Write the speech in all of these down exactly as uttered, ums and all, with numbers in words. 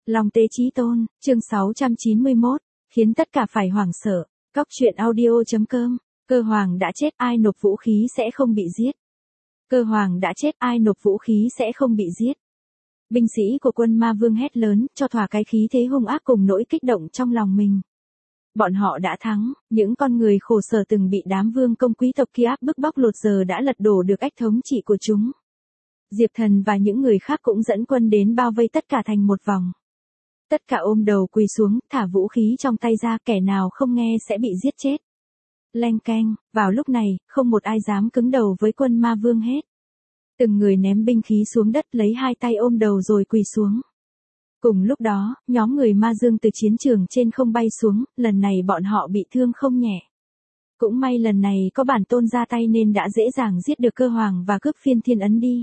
Long Tế Chí Tôn, chương sáu trăm chín mươi mốt, khiến tất cả phải hoảng sợ. Cóc truyện audio.com, cơ hoàng đã chết, ai nộp vũ khí sẽ không bị giết. Cơ hoàng đã chết, ai nộp vũ khí sẽ không bị giết. Binh sĩ của quân ma vương hét lớn, cho thỏa cái khí thế hung ác cùng nỗi kích động trong lòng mình. Bọn họ đã thắng, những con người khổ sở từng bị đám vương công quý tộc kia áp bức bóc lột giờ đã lật đổ được ách thống trị của chúng. Diệp Thần và những người khác cũng dẫn quân đến bao vây tất cả thành một vòng. Tất cả ôm đầu quỳ xuống, thả vũ khí trong tay ra, kẻ nào không nghe sẽ bị giết chết. Leng keng, vào lúc này, không một ai dám cứng đầu với quân ma vương hết. Từng người ném binh khí xuống đất, lấy hai tay ôm đầu rồi quỳ xuống. Cùng lúc đó, nhóm người ma dương từ chiến trường trên không bay xuống, lần này bọn họ bị thương không nhẹ. Cũng may lần này có bản tôn ra tay nên đã dễ dàng giết được cơ hoàng và cướp phiên thiên ấn đi.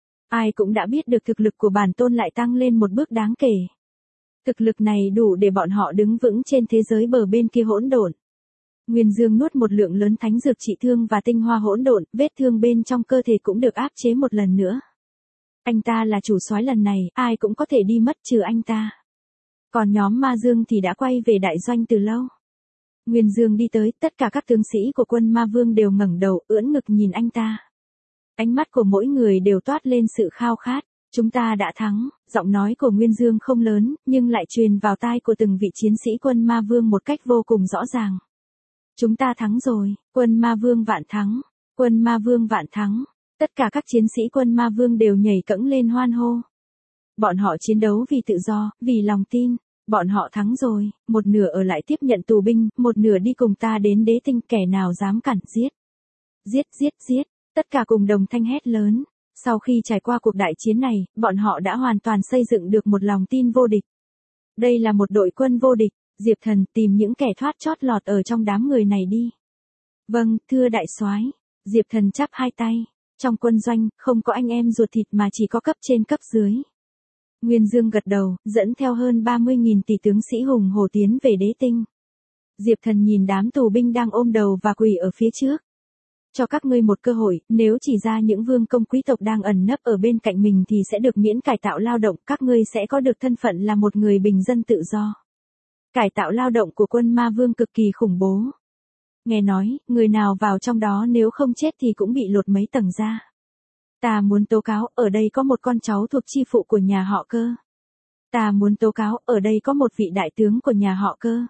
Ai cũng đã biết được thực lực của bản tôn lại tăng lên một bước đáng kể. Thực lực này đủ để bọn họ đứng vững trên thế giới bờ bên kia hỗn độn. Nguyên Dương nuốt một lượng lớn thánh dược trị thương và tinh hoa hỗn độn, vết thương bên trong cơ thể cũng được áp chế một lần nữa. Anh ta là chủ soái lần này, ai cũng có thể đi mất trừ anh ta. Còn nhóm ma dương thì đã quay về đại doanh từ lâu. Nguyên Dương đi tới, tất cả các tướng sĩ của quân ma vương đều ngẩng đầu, ưỡn ngực nhìn anh ta. Ánh mắt của mỗi người đều toát lên sự khao khát. Chúng ta đã thắng, giọng nói của Nguyên Dương không lớn, nhưng lại truyền vào tai của từng vị chiến sĩ quân ma vương một cách vô cùng rõ ràng. Chúng ta thắng rồi, quân ma vương vạn thắng, quân ma vương vạn thắng. Tất cả các chiến sĩ quân ma vương đều nhảy cẫng lên hoan hô. Bọn họ chiến đấu vì tự do, vì lòng tin. Bọn họ thắng rồi, một nửa ở lại tiếp nhận tù binh, một nửa đi cùng ta đến đế tinh, kẻ nào dám cản giết. Giết, giết, giết, tất cả cùng đồng thanh hét lớn. Sau khi trải qua cuộc đại chiến này, bọn họ đã hoàn toàn xây dựng được một lòng tin vô địch. Đây là một đội quân vô địch. Diệp Thần tìm những kẻ thoát chót lọt ở trong đám người này đi. Vâng, thưa đại soái. Diệp Thần chắp hai tay. Trong quân doanh, không có anh em ruột thịt mà chỉ có cấp trên cấp dưới. Nguyên Dương gật đầu, dẫn theo hơn ba mươi nghìn tỷ tướng sĩ hùng hổ tiến về đế tinh. Diệp Thần nhìn đám tù binh đang ôm đầu và quỳ ở phía trước. Cho các ngươi một cơ hội, nếu chỉ ra những vương công quý tộc đang ẩn nấp ở bên cạnh mình thì sẽ được miễn cải tạo lao động, các ngươi sẽ có được thân phận là một người bình dân tự do. Cải tạo lao động của quân ma vương cực kỳ khủng bố. Nghe nói, người nào vào trong đó nếu không chết thì cũng bị lột mấy tầng da. Ta muốn tố cáo, ở đây có một con cháu thuộc chi phụ của nhà họ Cơ. Ta muốn tố cáo, ở đây có một vị đại tướng của nhà họ Cơ.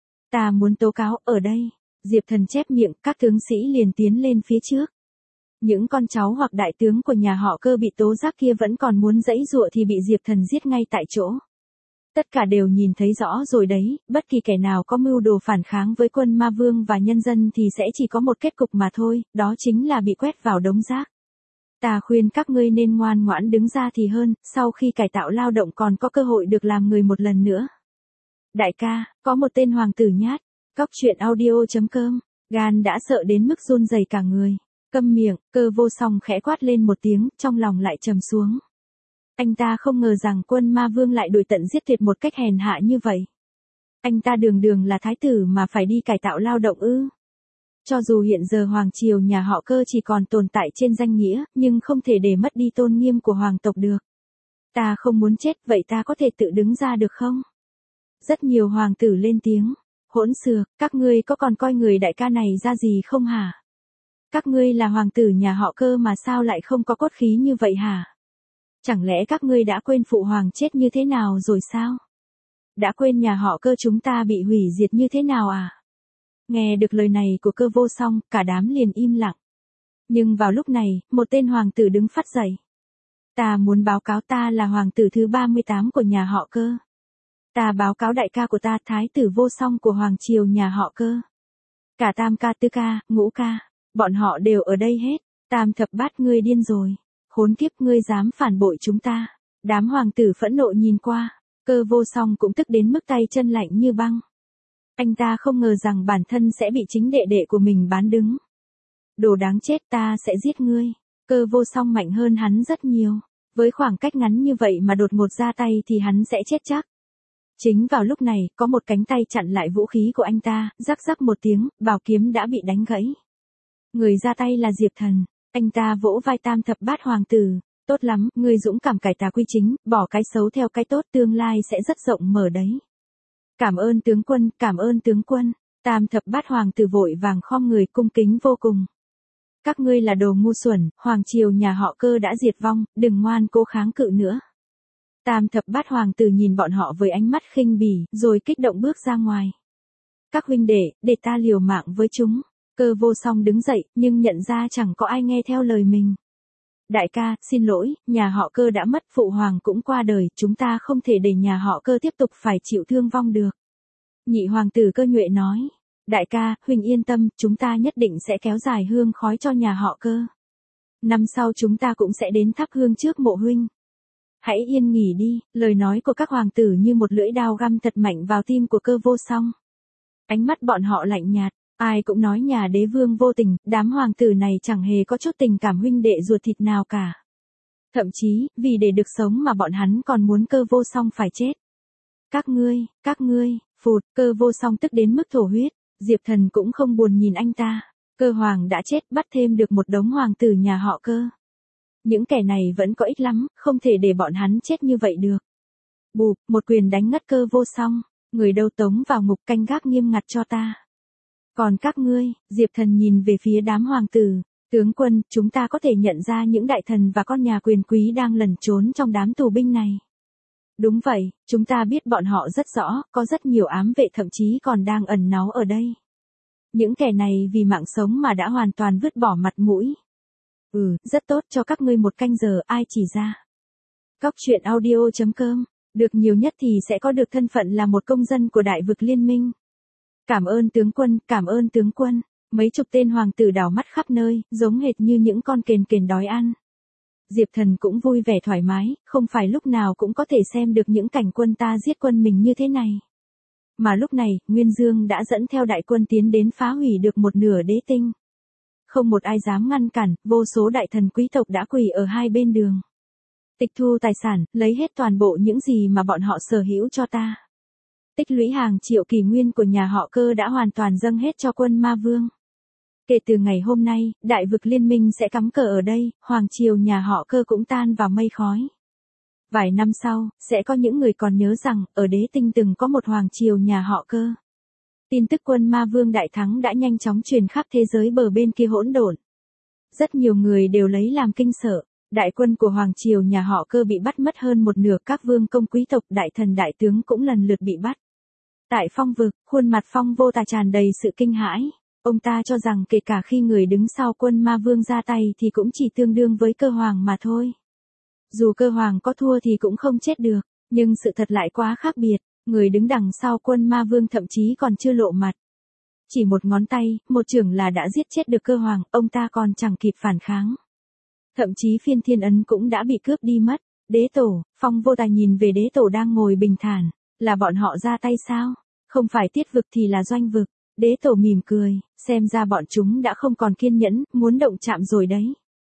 Ta muốn tố cáo, ở đây. Diệp Thần chép miệng, các tướng sĩ liền tiến lên phía trước. Những con cháu hoặc đại tướng của nhà họ Cơ bị tố giác kia vẫn còn muốn giãy giụa thì bị Diệp Thần giết ngay tại chỗ. Tất cả đều nhìn thấy rõ rồi đấy, bất kỳ kẻ nào có mưu đồ phản kháng với quân ma vương và nhân dân thì sẽ chỉ có một kết cục mà thôi, đó chính là bị quét vào đống rác. Ta khuyên các ngươi nên ngoan ngoãn đứng ra thì hơn, sau khi cải tạo lao động còn có cơ hội được làm người một lần nữa. Đại ca, có một tên hoàng tử nhát. Cóc truyện audio.com, gan đã sợ đến mức run rẩy cả người. Câm miệng, Cơ Vô Song khẽ quát lên một tiếng, trong lòng lại trầm xuống. Anh ta không ngờ rằng quân ma vương lại đuổi tận giết tuyệt một cách hèn hạ như vậy. Anh ta đường đường là thái tử mà phải đi cải tạo lao động ư. Cho dù hiện giờ hoàng triều nhà họ Cơ chỉ còn tồn tại trên danh nghĩa, nhưng không thể để mất đi tôn nghiêm của hoàng tộc được. Ta không muốn chết, vậy ta có thể tự đứng ra được không? Rất nhiều hoàng tử lên tiếng. Hỗn xược, các ngươi có còn coi người đại ca này ra gì không hả? Các ngươi là hoàng tử nhà họ Cơ mà sao lại không có cốt khí như vậy hả? Chẳng lẽ các ngươi đã quên phụ hoàng chết như thế nào rồi sao? Đã quên nhà họ Cơ chúng ta bị hủy diệt như thế nào à? Nghe được lời này của Cơ Vô Song, cả đám liền im lặng. Nhưng vào lúc này, một tên hoàng tử đứng phát dậy. Ta muốn báo cáo, ta là hoàng tử thứ ba mươi tám của nhà họ Cơ. Ta báo cáo đại ca của ta, thái tử Vô Song của hoàng triều nhà họ Cơ. Cả tam ca, tứ ca, ngũ ca, bọn họ đều ở đây hết. Tam thập bát, ngươi điên rồi. Khốn kiếp, ngươi dám phản bội chúng ta. Đám hoàng tử phẫn nộ nhìn qua. Cơ Vô Song cũng tức đến mức tay chân lạnh như băng. Anh ta không ngờ rằng bản thân sẽ bị chính đệ đệ của mình bán đứng. Đồ đáng chết, ta sẽ giết ngươi. Cơ Vô Song mạnh hơn hắn rất nhiều. Với khoảng cách ngắn như vậy mà đột ngột ra tay thì hắn sẽ chết chắc. Chính vào lúc này, có một cánh tay chặn lại vũ khí của anh ta, rắc rắc một tiếng, bảo kiếm đã bị đánh gãy. Người ra tay là Diệp Thần, anh ta vỗ vai tam thập bát hoàng tử. Tốt lắm, ngươi dũng cảm cải tà quy chính, bỏ cái xấu theo cái tốt, tương lai sẽ rất rộng mở đấy. Cảm ơn tướng quân, cảm ơn tướng quân. Tam thập bát hoàng tử vội vàng khom người cung kính vô cùng. Các ngươi là đồ ngu xuẩn, hoàng triều nhà họ Cơ đã diệt vong, đừng ngoan cố kháng cự nữa. Tam thập bát hoàng tử nhìn bọn họ với ánh mắt khinh bỉ, rồi kích động bước ra ngoài. Các huynh đệ, để ta liều mạng với chúng. Cơ Vô Song đứng dậy, nhưng nhận ra chẳng có ai nghe theo lời mình. Đại ca, xin lỗi, nhà họ Cơ đã mất, phụ hoàng cũng qua đời, chúng ta không thể để nhà họ Cơ tiếp tục phải chịu thương vong được. Nhị hoàng tử Cơ Nhuệ nói. Đại ca, huynh yên tâm, chúng ta nhất định sẽ kéo dài hương khói cho nhà họ Cơ. Năm sau chúng ta cũng sẽ đến thắp hương trước mộ huynh. Hãy yên nghỉ đi, lời nói của các hoàng tử như một lưỡi dao găm thật mạnh vào tim của Cơ Vô Song. Ánh mắt bọn họ lạnh nhạt, ai cũng nói nhà đế vương vô tình, đám hoàng tử này chẳng hề có chút tình cảm huynh đệ ruột thịt nào cả. Thậm chí, vì để được sống mà bọn hắn còn muốn Cơ Vô Song phải chết. Các ngươi, các ngươi, phụt, Cơ Vô Song tức đến mức thổ huyết, Diệp Thần cũng không buồn nhìn anh ta. Cơ hoàng đã chết, bắt thêm được một đống hoàng tử nhà họ Cơ. Những kẻ này vẫn có ích lắm, không thể để bọn hắn chết như vậy được. Bụp, một quyền đánh ngất Cơ Vô Song, người đâu tống vào ngục canh gác nghiêm ngặt cho ta. Còn các ngươi, Diệp Thần nhìn về phía đám hoàng tử, tướng quân, chúng ta có thể nhận ra những đại thần và con nhà quyền quý đang lẩn trốn trong đám tù binh này. Đúng vậy, chúng ta biết bọn họ rất rõ, có rất nhiều ám vệ thậm chí còn đang ẩn náu ở đây. Những kẻ này vì mạng sống mà đã hoàn toàn vứt bỏ mặt mũi. Ừ, rất tốt, cho các ngươi một canh giờ, ai chỉ ra. Cóc truyện audio chấm com, được nhiều nhất thì sẽ có được thân phận là một công dân của Đại vực Liên minh. Cảm ơn tướng quân, cảm ơn tướng quân. Mấy chục tên hoàng tử đảo mắt khắp nơi, giống hệt như những con kền kền đói ăn. Diệp Thần cũng vui vẻ thoải mái, không phải lúc nào cũng có thể xem được những cảnh quân ta giết quân mình như thế này. Mà lúc này, Nguyên Dương đã dẫn theo đại quân tiến đến phá hủy được một nửa đế tinh. Không một ai dám ngăn cản, vô số đại thần quý tộc đã quỳ ở hai bên đường. Tịch thu tài sản, lấy hết toàn bộ những gì mà bọn họ sở hữu cho ta. Tích lũy hàng triệu kỷ nguyên của nhà họ Cơ đã hoàn toàn dâng hết cho quân ma vương. Kể từ ngày hôm nay, Đại vực Liên minh sẽ cắm cờ ở đây, hoàng triều nhà họ Cơ cũng tan vào mây khói. Vài năm sau, sẽ có những người còn nhớ rằng, ở đế tinh từng có một hoàng triều nhà họ Cơ. Tin tức quân ma vương đại thắng đã nhanh chóng truyền khắp thế giới bờ bên kia hỗn độn. Rất nhiều người đều lấy làm kinh sợ, đại quân của hoàng triều nhà họ Cơ bị bắt mất hơn một nửa, các vương công quý tộc đại thần đại tướng cũng lần lượt bị bắt. Tại Phong vực, khuôn mặt Phong Vô Tà tràn đầy sự kinh hãi. Ông ta cho rằng kể cả khi người đứng sau quân ma vương ra tay thì cũng chỉ tương đương với Cơ hoàng mà thôi. Dù Cơ hoàng có thua thì cũng không chết được, nhưng sự thật lại quá khác biệt, người đứng đằng sau quân ma vương thậm chí còn chưa lộ mặt. Chỉ một ngón tay, một chưởng là đã giết chết được Cơ hoàng, ông ta còn chẳng kịp phản kháng. Thậm chí phiên thiên ấn cũng đã bị cướp đi mất. Đế tổ, Phong Vô Tà nhìn về đế tổ đang ngồi bình thản, là bọn họ ra tay sao? Không phải tiết vực thì là doanh vực. Đế tổ mỉm cười, xem ra bọn chúng đã không còn kiên nhẫn, muốn động chạm rồi đấy.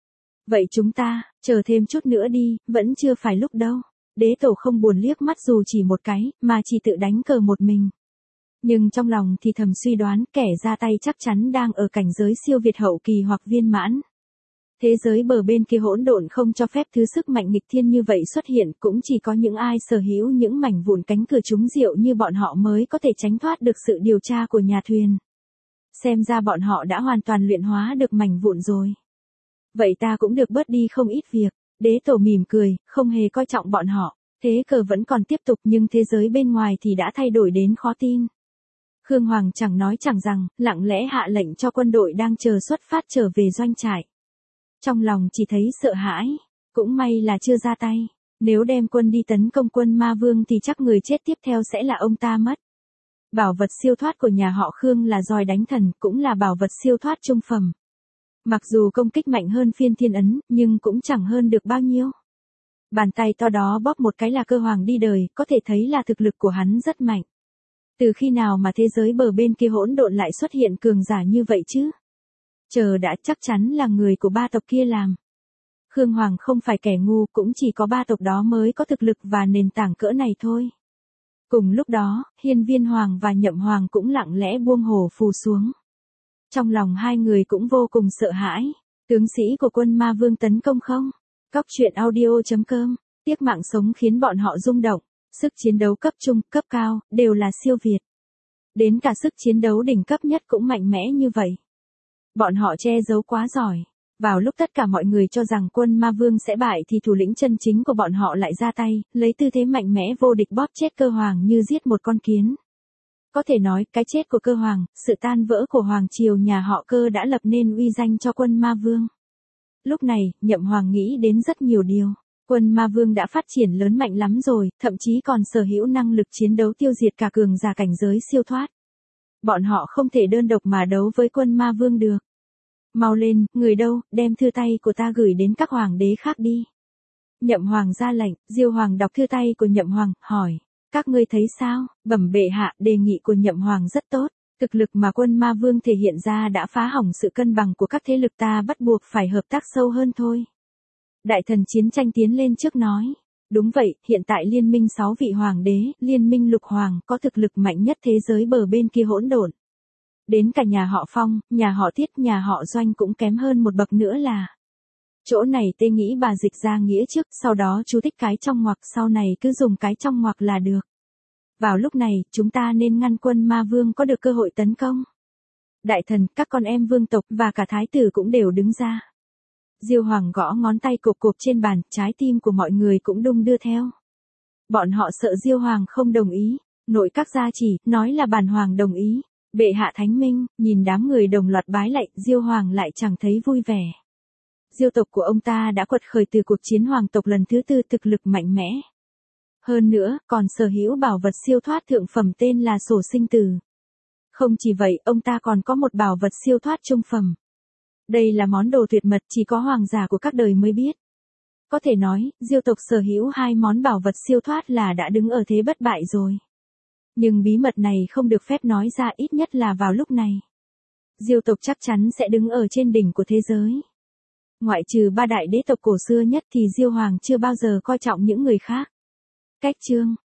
Vậy chúng ta, chờ thêm chút nữa đi, vẫn chưa phải lúc đâu. Đế tổ không buồn liếc mắt dù chỉ một cái, mà chỉ tự đánh cờ một mình. Nhưng trong lòng thì thầm suy đoán kẻ ra tay chắc chắn đang ở cảnh giới siêu việt hậu kỳ hoặc viên mãn. Thế giới bờ bên kia hỗn độn không cho phép thứ sức mạnh nghịch thiên như vậy xuất hiện, cũng chỉ có những ai sở hữu những mảnh vụn cánh cửa trúng rượu như bọn họ mới có thể tránh thoát được sự điều tra của nhà thuyền. Xem ra bọn họ đã hoàn toàn luyện hóa được mảnh vụn rồi. Vậy ta cũng được bớt đi không ít việc. Đế tổ mỉm cười, không hề coi trọng bọn họ. Thế cờ vẫn còn tiếp tục nhưng thế giới bên ngoài thì đã thay đổi đến khó tin. Khương Hoàng chẳng nói chẳng rằng, lặng lẽ hạ lệnh cho quân đội đang chờ xuất phát trở về doanh trại. Trong lòng chỉ thấy sợ hãi, cũng may là chưa ra tay. Nếu đem quân đi tấn công quân ma vương thì chắc người chết tiếp theo sẽ là ông ta mất. Bảo vật siêu thoát của nhà họ Khương là roi đánh thần, cũng là bảo vật siêu thoát trung phẩm. Mặc dù công kích mạnh hơn phiên thiên ấn, nhưng cũng chẳng hơn được bao nhiêu. Bàn tay to đó bóp một cái là Cơ hoàng đi đời, có thể thấy là thực lực của hắn rất mạnh. Từ khi nào mà thế giới bờ bên kia hỗn độn lại xuất hiện cường giả như vậy chứ? Chờ đã, chắc chắn là người của ba tộc kia làm. Khương Hoàng không phải kẻ ngu, cũng chỉ có ba tộc đó mới có thực lực và nền tảng cỡ này thôi. Cùng lúc đó, Hiên Viên Hoàng và Nhậm Hoàng cũng lặng lẽ buông hổ phù xuống. Trong lòng hai người cũng vô cùng sợ hãi. Tướng sĩ của quân ma vương tấn công không? Cóc truyện audio chấm com, tiếc mạng sống khiến bọn họ rung động, sức chiến đấu cấp trung, cấp cao, đều là siêu việt. Đến cả sức chiến đấu đỉnh cấp nhất cũng mạnh mẽ như vậy. Bọn họ che giấu quá giỏi. Vào lúc tất cả mọi người cho rằng quân ma vương sẽ bại thì thủ lĩnh chân chính của bọn họ lại ra tay, lấy tư thế mạnh mẽ vô địch bóp chết cơ hoàng như giết một con kiến. Có thể nói, cái chết của cơ hoàng, sự tan vỡ của hoàng triều nhà họ Cơ đã lập nên uy danh cho quân ma vương. Lúc này, Nhậm Hoàng nghĩ đến rất nhiều điều. Quân ma vương đã phát triển lớn mạnh lắm rồi, thậm chí còn sở hữu năng lực chiến đấu tiêu diệt cả cường giả cảnh giới siêu thoát. Bọn họ không thể đơn độc mà đấu với quân ma vương được. Mau lên, người đâu, đem thư tay của ta gửi đến các hoàng đế khác đi. Nhậm Hoàng ra lệnh, Diêu Hoàng đọc thư tay của Nhậm Hoàng, hỏi. Các ngươi thấy sao? Bẩm bệ hạ, đề nghị của Nhậm Hoàng rất tốt. Thực lực mà quân ma vương thể hiện ra đã phá hỏng sự cân bằng của các thế lực, ta bắt buộc phải hợp tác sâu hơn thôi. Đại thần chiến tranh tiến lên trước nói. Đúng vậy, hiện tại liên minh sáu vị hoàng đế, liên minh lục hoàng có thực lực mạnh nhất thế giới bờ bên kia hỗn độn. Đến cả nhà họ Phong, nhà họ Tiết, nhà họ Doanh cũng kém hơn một bậc nữa là. Chỗ này tê nghĩ bà dịch ra nghĩa trước, sau đó chú thích cái trong ngoặc, sau này cứ dùng cái trong ngoặc là được. Vào lúc này, chúng ta nên ngăn quân ma vương có được cơ hội tấn công. Đại thần, các con em vương tộc và cả thái tử cũng đều đứng ra. Diêu Hoàng gõ ngón tay cộp cộp trên bàn, trái tim của mọi người cũng đung đưa theo. Bọn họ sợ Diêu Hoàng không đồng ý, nội các gia chỉ, nói là bản hoàng đồng ý. Bệ hạ thánh minh, nhìn đám người đồng loạt bái lạy, Diêu Hoàng lại chẳng thấy vui vẻ. Diêu tộc của ông ta đã quật khởi từ cuộc chiến hoàng tộc lần thứ tư, thực lực mạnh mẽ. Hơn nữa, còn sở hữu bảo vật siêu thoát thượng phẩm tên là sổ sinh tử. Không chỉ vậy, ông ta còn có một bảo vật siêu thoát trung phẩm. Đây là món đồ tuyệt mật chỉ có hoàng giả của các đời mới biết. Có thể nói, Diêu tộc sở hữu hai món bảo vật siêu thoát là đã đứng ở thế bất bại rồi. Nhưng bí mật này không được phép nói ra, ít nhất là vào lúc này. Diêu tộc chắc chắn sẽ đứng ở trên đỉnh của thế giới. Ngoại trừ ba đại đế tộc cổ xưa nhất thì Diêu Hoàng chưa bao giờ coi trọng những người khác. Cách chương